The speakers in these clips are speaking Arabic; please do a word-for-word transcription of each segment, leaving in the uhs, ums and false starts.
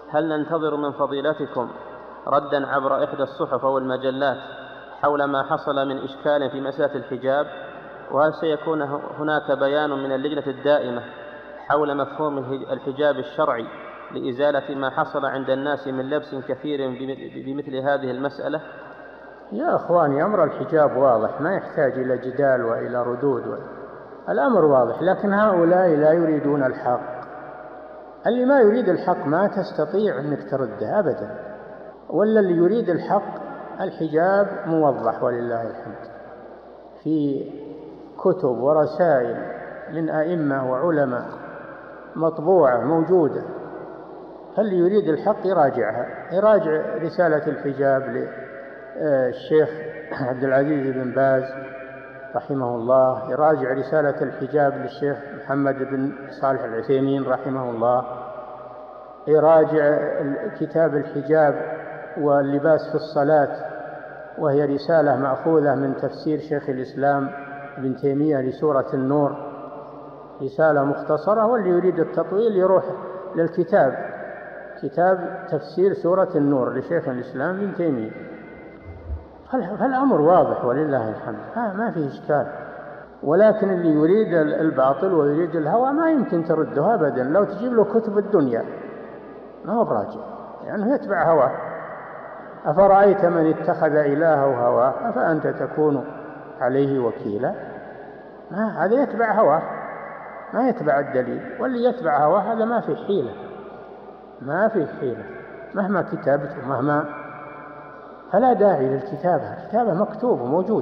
هل ننتظر من فضيلتكم ردا عبر إحدى الصحف أو المجلات حول ما حصل من إشكال في مسألة الحجاب؟ وهل سيكون هناك بيان من اللجنة الدائمة حول مفهوم الحجاب الشرعي لإزالة ما حصل عند الناس من لبس كثير بمثل هذه المسألة؟ يا أخواني، أمر الحجاب واضح، ما يحتاج إلى جدال وإلى ردود. الأمر واضح، لكن هؤلاء لا يريدون الحق. اللي ما يريد الحق ما تستطيع أنك ترده أبدا، ولا اللي يريد الحق الحجاب موضح ولله الحمد في كتب ورسائل من أئمة وعلماء مطبوعة موجودة. فاللي يريد الحق يراجعها، يراجع رسالة الحجاب للشيخ عبد العزيز بن باز رحمه الله، يراجع رسالة الحجاب للشيخ محمد بن صالح العثيمين رحمه الله، يراجع كتاب الحجاب واللباس في الصلاة، وهي رسالة مأخوذة من تفسير شيخ الإسلام ابن تيمية لسورة النور، رسالة مختصرة. واللي يريد التطويل يروح للكتاب، كتاب تفسير سورة النور لشيخ الإسلام ابن تيمية. فالأمر واضح ولله الحمد، ما فيه إشكال. ولكن اللي يريد الباطل ويريد الهوى ما يمكن ترده أبدا. لو تجيب له كتب الدنيا ما هو براجع، لأنه يعني يتبع هواه. أفرأيت من اتخذ إلهه هواه أفأنت تكون عليه وكيلا؟ ما هذا يتبع هواه، ما يتبع الدليل. واللي يتبع هواه هذا ما في حيلة، ما في حيلة مهما كتابته مهما. فلا داعي للكتابة، الكتابة مكتوب وموجود.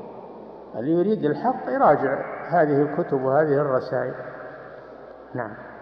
اللي يريد الحق يراجع هذه الكتب وهذه الرسائل. نعم.